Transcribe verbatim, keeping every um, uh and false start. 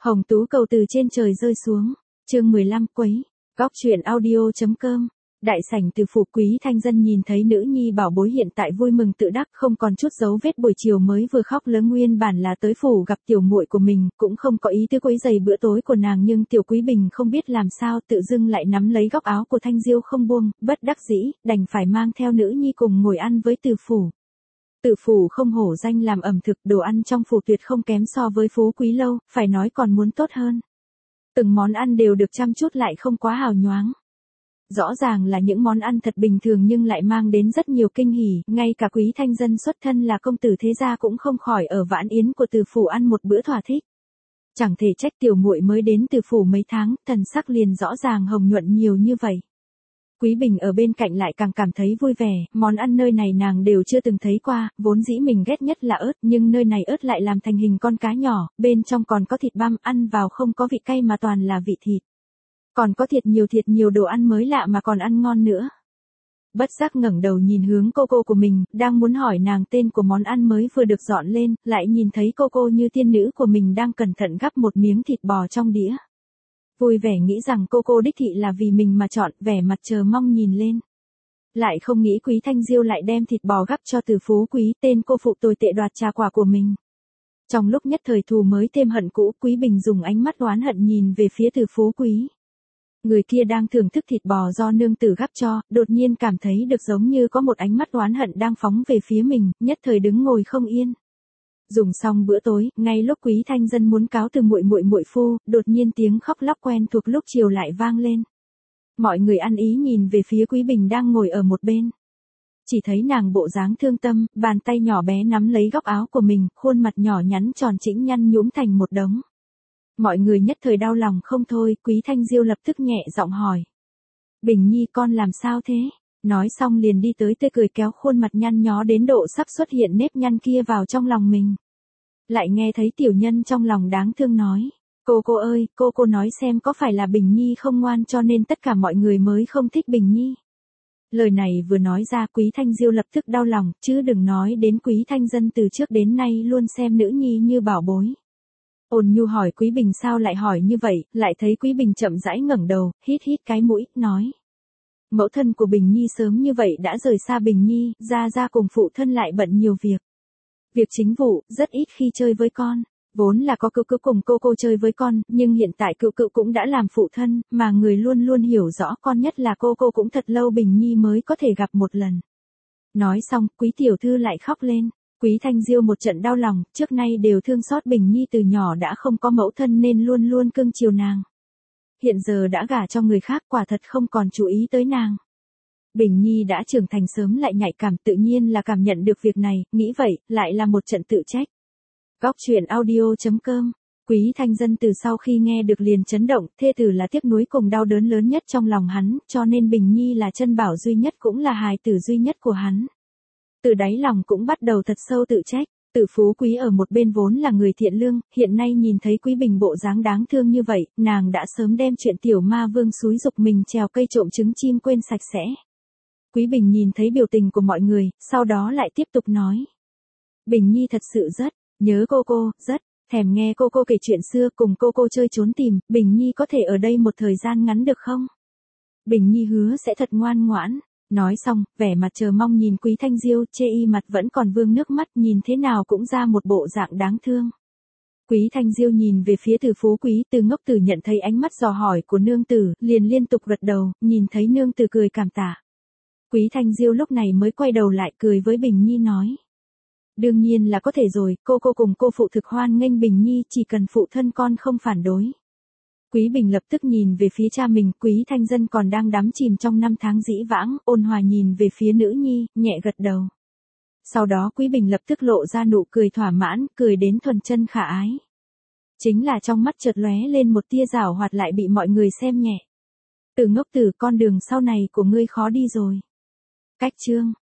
Hồng Tú Cầu từ trên trời rơi xuống. Chương mười lăm quấy. Góc truyện audio.com. Đại sảnh Từ Phủ, Quý Thanh Dân nhìn thấy nữ nhi bảo bối hiện tại vui mừng tự đắc, không còn chút dấu vết buổi chiều mới vừa khóc lớn nguyên bản là tới phủ gặp tiểu muội của mình, cũng không có ý tứ quấy rầy bữa tối của nàng, nhưng tiểu Quý Bình không biết làm sao tự dưng lại nắm lấy góc áo của Thanh Diêu không buông, bất đắc dĩ, đành phải mang theo nữ nhi cùng ngồi ăn với Từ Phủ. Từ Phủ không hổ danh làm ẩm thực, đồ ăn trong phủ tuyệt không kém so với Phú Quý Lâu, phải nói còn muốn tốt hơn. Từng món ăn đều được chăm chút lại không quá hào nhoáng. Rõ ràng là những món ăn thật bình thường nhưng lại mang đến rất nhiều kinh hỉ, ngay cả Quý Thanh Dân xuất thân là công tử thế gia cũng không khỏi ở Vãn Yến của Từ Phủ ăn một bữa thỏa thích. Chẳng thể trách tiểu muội mới đến Từ Phủ mấy tháng, thần sắc liền rõ ràng hồng nhuận nhiều như vậy. Quý Bình ở bên cạnh lại càng cảm thấy vui vẻ, món ăn nơi này nàng đều chưa từng thấy qua, vốn dĩ mình ghét nhất là ớt, nhưng nơi này ớt lại làm thành hình con cá nhỏ, bên trong còn có thịt băm, ăn vào không có vị cay mà toàn là vị thịt. Còn có thiệt nhiều thiệt nhiều đồ ăn mới lạ mà còn ăn ngon nữa. Bất giác ngẩng đầu nhìn hướng cô cô của mình, đang muốn hỏi nàng tên của món ăn mới vừa được dọn lên, lại nhìn thấy cô cô như tiên nữ của mình đang cẩn thận gắp một miếng thịt bò trong đĩa. Vui vẻ nghĩ rằng cô cô đích thị là vì mình mà chọn, vẻ mặt chờ mong nhìn lên. Lại không nghĩ Quý Thanh Diêu lại đem thịt bò gắp cho Từ Phú Quý, tên cô phụ tồi tệ đoạt trà quả của mình. Trong lúc nhất thời thù mới thêm hận cũ, Quý Bình dùng ánh mắt oán hận nhìn về phía Từ Phú Quý. Người kia đang thưởng thức thịt bò do nương tử gắp cho, đột nhiên cảm thấy được giống như có một ánh mắt oán hận đang phóng về phía mình, nhất thời đứng ngồi không yên. Dùng xong bữa tối, ngay lúc Quý Thanh Dân muốn cáo từ muội muội muội phu, đột nhiên tiếng khóc lóc quen thuộc lúc chiều lại vang lên. Mọi người ăn ý nhìn về phía Quý Bình đang ngồi ở một bên. Chỉ thấy nàng bộ dáng thương tâm, bàn tay nhỏ bé nắm lấy góc áo của mình, khuôn mặt nhỏ nhắn tròn trĩnh nhăn nhúm thành một đống. Mọi người nhất thời đau lòng không thôi, Quý Thanh Diêu lập tức nhẹ giọng hỏi. Bình Nhi con làm sao thế? Nói xong liền đi tới tươi cười kéo khuôn mặt nhăn nhó đến độ sắp xuất hiện nếp nhăn kia vào trong lòng mình. Lại nghe thấy tiểu nhân trong lòng đáng thương nói. Cô cô ơi, cô cô nói xem có phải là Bình Nhi không ngoan cho nên tất cả mọi người mới không thích Bình Nhi. Lời này vừa nói ra Quý Thanh Diêu lập tức đau lòng, chứ đừng nói đến Quý Thanh Dân từ trước đến nay luôn xem nữ nhi như bảo bối. Ôn nhu hỏi Quý Bình sao lại hỏi như vậy, lại thấy Quý Bình chậm rãi ngẩng đầu, hít hít cái mũi, nói. Mẫu thân của Bình Nhi sớm như vậy đã rời xa Bình Nhi, ra ra cùng phụ thân lại bận nhiều việc. Việc chính vụ, rất ít khi chơi với con. Vốn là có cựu cựu cùng cô cô chơi với con, nhưng hiện tại cựu cựu cũng đã làm phụ thân, mà người luôn luôn hiểu rõ con nhất là cô cô cũng thật lâu Bình Nhi mới có thể gặp một lần. Nói xong, Quý tiểu thư lại khóc lên. Quý Thanh Diêu một trận đau lòng, trước nay đều thương xót Bình Nhi từ nhỏ đã không có mẫu thân nên luôn luôn cưng chiều nàng. Hiện giờ đã gả cho người khác quả thật không còn chú ý tới nàng. Bình Nhi đã trưởng thành sớm lại nhạy cảm tự nhiên là cảm nhận được việc này, nghĩ vậy, lại là một trận tự trách. Góc truyện audio.com. Quý Thanh Dân từ sau khi nghe được liền chấn động, thê tử là tiếc nuối cùng đau đớn lớn nhất trong lòng hắn, cho nên Bình Nhi là chân bảo duy nhất cũng là hài tử duy nhất của hắn. Từ đáy lòng cũng bắt đầu thật sâu tự trách. Từ Phú Quý ở một bên vốn là người thiện lương, hiện nay nhìn thấy Quý Bình bộ dáng đáng thương như vậy, nàng đã sớm đem chuyện tiểu ma vương xúi dục mình trèo cây trộm trứng chim quên sạch sẽ. Quý Bình nhìn thấy biểu tình của mọi người, sau đó lại tiếp tục nói. Bình Nhi thật sự rất, nhớ cô cô, rất, thèm nghe cô cô kể chuyện xưa cùng cô cô chơi trốn tìm, Bình Nhi có thể ở đây một thời gian ngắn được không? Bình Nhi hứa sẽ thật ngoan ngoãn. Nói xong, vẻ mặt chờ mong nhìn Quý Thanh Diêu, chê y mặt vẫn còn vương nước mắt, nhìn thế nào cũng ra một bộ dạng đáng thương. Quý Thanh Diêu nhìn về phía Từ Phú Quý, Từ ngốc tử nhận thấy ánh mắt dò hỏi của nương tử, liền liên tục gật đầu, nhìn thấy nương tử cười cảm tạ. Quý Thanh Diêu lúc này mới quay đầu lại cười với Bình Nhi nói. Đương nhiên là có thể rồi, cô cô cùng cô phụ thực hoan nghênh Bình Nhi, chỉ cần phụ thân con không phản đối. Quý Bình lập tức nhìn về phía cha mình, Quý Thanh Dân còn đang đắm chìm trong năm tháng dĩ vãng, ôn hòa nhìn về phía nữ nhi, nhẹ gật đầu. Sau đó Quý Bình lập tức lộ ra nụ cười thỏa mãn, cười đến thuần chân khả ái. Chính là trong mắt chợt lóe lên một tia giảo hoạt lại bị mọi người xem nhẹ. Từ ngốc tử con đường sau này của ngươi khó đi rồi. Cách chương.